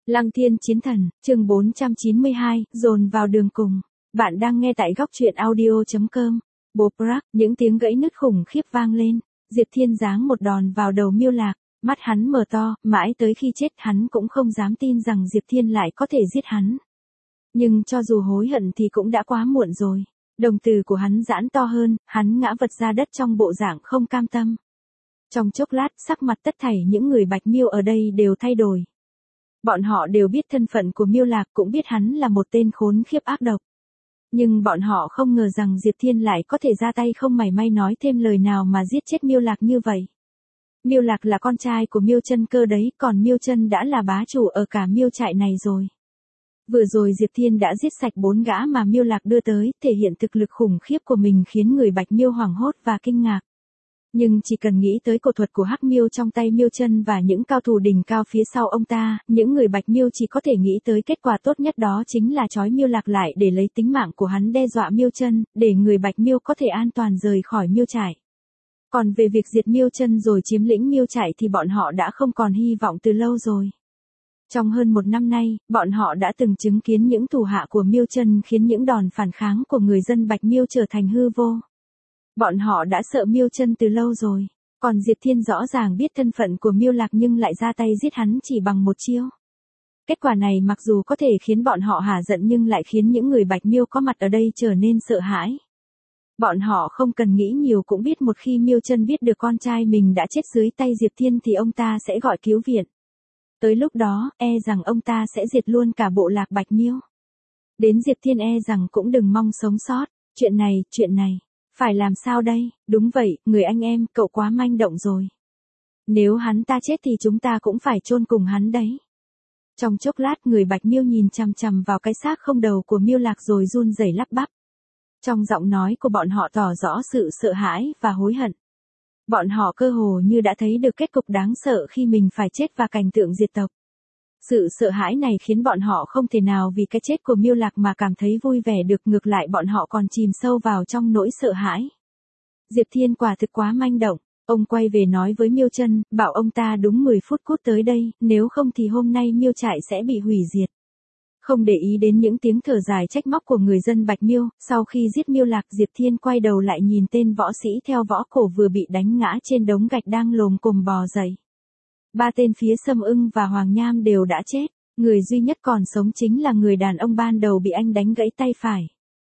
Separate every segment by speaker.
Speaker 1: Lăng Thiên Chiến Thần, chương 492, dồn vào đường cùng. Bạn đang nghe tại góc truyện audio.com. Bộp rắc, những tiếng gãy nứt khủng khiếp vang lên. Diệp Thiên giáng một đòn vào đầu Miêu Lạc, mắt hắn mở to, mãi tới khi chết hắn cũng không dám tin rằng Diệp Thiên lại có thể giết hắn. Nhưng cho dù hối hận thì cũng đã quá muộn rồi. Đồng tử của hắn giãn to hơn, hắn ngã vật ra đất trong bộ dạng không cam tâm. Trong chốc lát, sắc mặt tất thảy những người Bạch Miêu ở đây đều thay đổi. Bọn họ đều biết thân phận của Miêu Lạc, cũng biết hắn là một tên khốn khiếp ác độc. Nhưng bọn họ không ngờ rằng Diệp Thiên lại có thể ra tay không mảy may nói thêm lời nào mà giết chết Miêu Lạc như vậy. Miêu Lạc là con trai của Miêu Chân Cơ đấy, còn Miêu Chân đã là bá chủ ở cả Miêu trại này rồi. Vừa rồi Diệp Thiên đã giết sạch 4 gã mà Miêu Lạc đưa tới, thể hiện thực lực khủng khiếp của mình khiến người Bạch Miêu hoảng hốt và kinh ngạc. Nhưng chỉ cần nghĩ tới cổ thuật của Hắc Miêu trong tay Miêu Chân và những cao thủ đỉnh cao phía sau ông ta, những người Bạch Miêu chỉ có thể nghĩ tới kết quả tốt nhất, đó chính là trói Miêu Lạc lại để lấy tính mạng của hắn đe dọa Miêu Chân, để người Bạch Miêu có thể an toàn rời khỏi Miêu trại. Còn về việc diệt Miêu Chân rồi chiếm lĩnh Miêu trại thì bọn họ đã không còn hy vọng từ lâu rồi. Trong hơn 1 năm nay, bọn họ đã từng chứng kiến những thủ hạ của Miêu Chân khiến những đòn phản kháng của người dân Bạch Miêu trở thành hư vô. Bọn họ đã sợ Miêu Chân từ lâu rồi, còn Diệp Thiên rõ ràng biết thân phận của Miêu Lạc nhưng lại ra tay giết hắn chỉ bằng một chiêu. Kết quả này mặc dù có thể khiến bọn họ hả giận nhưng lại khiến những người Bạch Miêu có mặt ở đây trở nên sợ hãi. Bọn họ không cần nghĩ nhiều cũng biết một khi Miêu Chân biết được con trai mình đã chết dưới tay Diệp Thiên thì ông ta sẽ gọi cứu viện. Tới lúc đó, e rằng ông ta sẽ diệt luôn cả bộ lạc Bạch Miêu. Đến Diệp Thiên e rằng cũng đừng mong sống sót. Chuyện này, phải làm sao đây? Đúng vậy, người anh em, cậu quá manh động rồi. Nếu hắn ta chết thì chúng ta cũng phải chôn cùng hắn đấy. Trong chốc lát người Bạch Miêu nhìn chằm chằm vào cái xác không đầu của Miêu Lạc rồi run rẩy lắp bắp. Trong giọng nói của bọn họ tỏ rõ sự sợ hãi và hối hận. Bọn họ cơ hồ như đã thấy được kết cục đáng sợ khi mình phải chết và cảnh tượng diệt tộc. Sự sợ hãi này khiến bọn họ không thể nào vì cái chết của Miêu Lạc mà cảm thấy vui vẻ được, ngược lại bọn họ còn chìm sâu vào trong nỗi sợ hãi. Diệp Thiên quả thực quá manh động, ông quay về nói với Miêu Chân, bảo ông ta đúng 10 phút cút tới đây, nếu không thì hôm nay Miêu trại sẽ bị hủy diệt. Không để ý đến những tiếng thở dài trách móc của người dân Bạch Miêu, sau khi giết Miêu Lạc, Diệp Thiên quay đầu lại nhìn tên võ sĩ theo võ cổ vừa bị đánh ngã trên đống gạch đang lồm cồm bò dậy. 3 tên phía Sâm Ưng và Hoàng Nham đều đã chết, người duy nhất còn sống chính là người đàn ông ban đầu bị anh đánh gãy tay phải.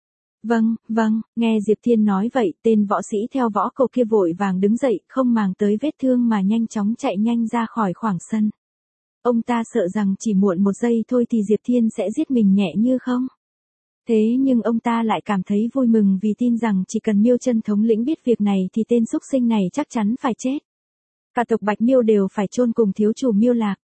Speaker 1: Vâng, nghe Diệp Thiên nói vậy, tên võ sĩ theo võ cổ kia vội vàng đứng dậy, không màng tới vết thương mà nhanh chóng chạy nhanh ra khỏi khoảng sân. Ông ta sợ rằng chỉ muộn 1 giây thôi thì Diệp Thiên sẽ giết mình nhẹ như không. Thế nhưng ông ta lại cảm thấy vui mừng vì tin rằng chỉ cần Miêu Chân thống lĩnh biết việc này thì tên xúc sinh này chắc chắn phải chết. Cả tộc Bạch Miêu đều phải chôn cùng thiếu chủ Miêu Lạc.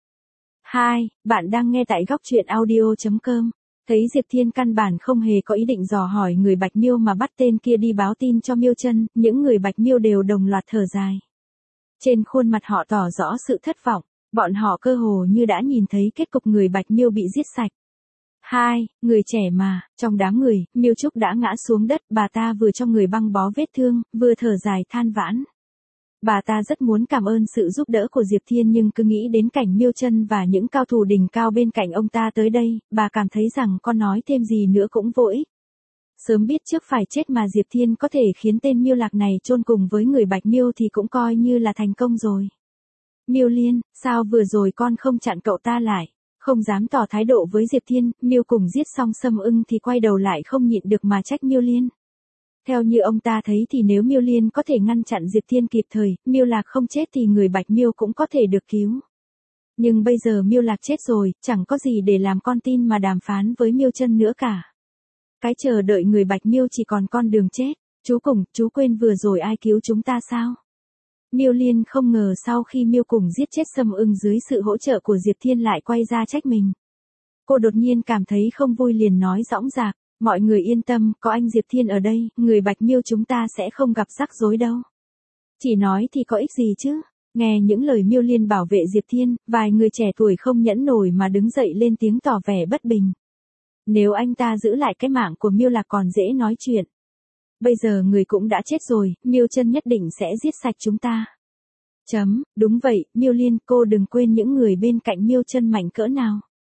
Speaker 1: Bạn đang nghe tại góc truyện audio.com. Thấy Diệp Thiên căn bản không hề có ý định dò hỏi người Bạch Miêu mà bắt tên kia đi báo tin cho Miêu Chân, những người Bạch Miêu đều đồng loạt thở dài. Trên khuôn mặt họ tỏ rõ sự thất vọng, bọn họ cơ hồ như đã nhìn thấy kết cục người Bạch Miêu bị giết sạch. Người trẻ mà, trong đám người, Miêu Trúc đã ngã xuống đất, bà ta vừa cho người băng bó vết thương, vừa thở dài than vãn. Bà ta rất muốn cảm ơn sự giúp đỡ của Diệp Thiên nhưng cứ nghĩ đến cảnh Miêu Chân và những cao thủ đỉnh cao bên cạnh ông ta tới đây, bà cảm thấy rằng con nói thêm gì nữa cũng vô ích. Sớm biết trước phải chết mà Diệp Thiên có thể khiến tên Miêu Lạc này chôn cùng với người Bạch Miêu thì cũng coi như là thành công rồi. Miêu Liên, sao vừa rồi con không chặn cậu ta lại? Không dám tỏ thái độ với Diệp Thiên, Miêu cùng giết xong Sâm Ưng thì quay đầu lại không nhịn được mà trách Miêu Liên. Theo như ông ta thấy thì nếu Miêu Liên có thể ngăn chặn Diệp Thiên kịp thời, Miêu Lạc không chết thì người Bạch Miêu cũng có thể được cứu. Nhưng bây giờ Miêu Lạc chết rồi, chẳng có gì để làm con tin mà đàm phán với Miêu Chân nữa cả. Cái chờ đợi người Bạch Miêu chỉ còn con đường chết. Chú quên vừa rồi ai cứu chúng ta sao? Miêu Liên không ngờ sau khi Miêu cùng giết chết Sâm Ưng dưới sự hỗ trợ của Diệp Thiên lại quay ra trách mình. Cô đột nhiên cảm thấy không vui liền nói dõng dạc, mọi người yên tâm, có anh Diệp Thiên ở đây, người Bạch Miêu chúng ta sẽ không gặp rắc rối đâu. Chỉ nói thì có ích gì chứ? Nghe những lời Miêu Liên bảo vệ Diệp Thiên, vài người trẻ tuổi không nhẫn nổi mà đứng dậy lên tiếng tỏ vẻ bất bình. Nếu anh ta giữ lại cái mạng của Miêu Lạc còn dễ nói chuyện. Bây giờ người cũng đã chết rồi, Miêu Chân nhất định sẽ giết sạch chúng ta. Đúng vậy, Miêu Liên, cô đừng quên những người bên cạnh Miêu Chân mạnh cỡ nào.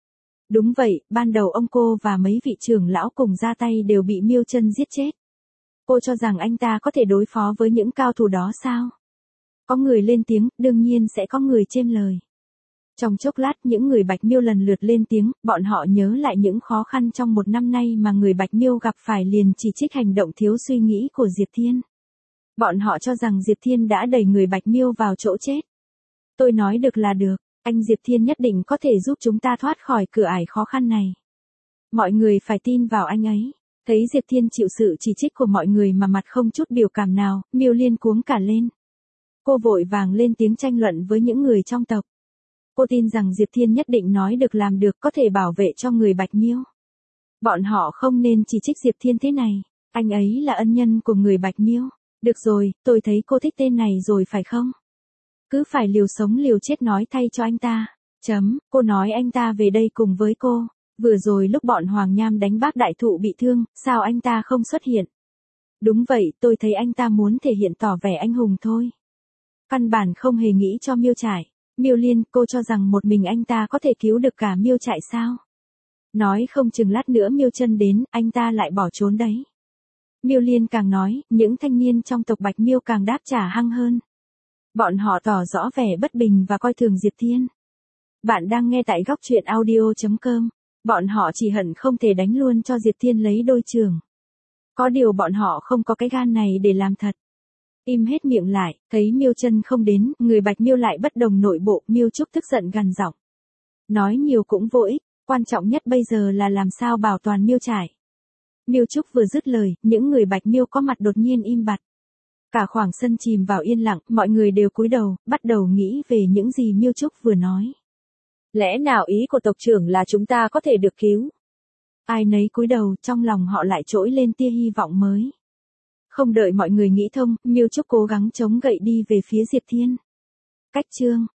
Speaker 1: Đúng vậy, ban đầu ông cô và mấy vị trưởng lão cùng ra tay đều bị Miêu Chân giết chết. Cô cho rằng anh ta có thể đối phó với những cao thủ đó sao? Có người lên tiếng, đương nhiên sẽ có người chêm lời. Trong chốc lát những người Bạch Miêu lần lượt lên tiếng, bọn họ nhớ lại những khó khăn trong một năm nay mà người Bạch Miêu gặp phải liền chỉ trích hành động thiếu suy nghĩ của Diệp Thiên. Bọn họ cho rằng Diệp Thiên đã đẩy người Bạch Miêu vào chỗ chết. Tôi nói được là được, anh Diệp Thiên nhất định có thể giúp chúng ta thoát khỏi cửa ải khó khăn này. Mọi người phải tin vào anh ấy. Thấy Diệp Thiên chịu sự chỉ trích của mọi người mà mặt không chút biểu cảm nào, Miêu Liên cuống cả lên. Cô vội vàng lên tiếng tranh luận với những người trong tộc. Cô tin rằng Diệp Thiên nhất định nói được làm được, có thể bảo vệ cho người Bạch Miêu. Bọn họ không nên chỉ trích Diệp Thiên thế này, anh ấy là ân nhân của người Bạch Miêu. Được rồi, tôi thấy cô thích tên này rồi phải không? Cứ phải liều sống liều chết nói thay cho anh ta. Cô nói anh ta về đây cùng với cô. Vừa rồi lúc bọn Hoàng Nham đánh bác đại thụ bị thương, sao anh ta không xuất hiện? Đúng vậy, tôi thấy anh ta muốn thể hiện tỏ vẻ anh hùng thôi. Căn bản không hề nghĩ cho Miêu Trại. Miêu Liên, cô cho rằng một mình anh ta có thể cứu được cả Miêu Trại sao? Nói không chừng lát nữa Miêu Chân đến, anh ta lại bỏ trốn đấy. Miêu Liên càng nói, những thanh niên trong tộc Bạch Miêu càng đáp trả hăng hơn. Bọn họ tỏ rõ vẻ bất bình và coi thường Diệp Thiên. Bạn đang nghe tại góc truyện audio.com. Bọn họ chỉ hận không thể đánh luôn cho Diệp Thiên lấy đôi trường. Có điều bọn họ không có cái gan này để làm thật. Im hết miệng lại, thấy Miêu Chân không đến, người Bạch Miêu lại bất đồng nội bộ, Miêu Trúc tức giận gằn giọng. Nói nhiều cũng vô ích, quan trọng nhất bây giờ là làm sao bảo toàn Miêu Trại. Miêu Trúc vừa dứt lời, những người Bạch Miêu có mặt đột nhiên im bặt. Cả khoảng sân chìm vào yên lặng, mọi người đều cúi đầu, bắt đầu nghĩ về những gì Miêu Trúc vừa nói. Lẽ nào ý của tộc trưởng là chúng ta có thể được cứu? Ai nấy cúi đầu, trong lòng họ lại trỗi lên tia hy vọng mới. Không đợi mọi người nghĩ thông, Miêu Trúc cố gắng chống gậy đi về phía Diệp Thiên. Cách chương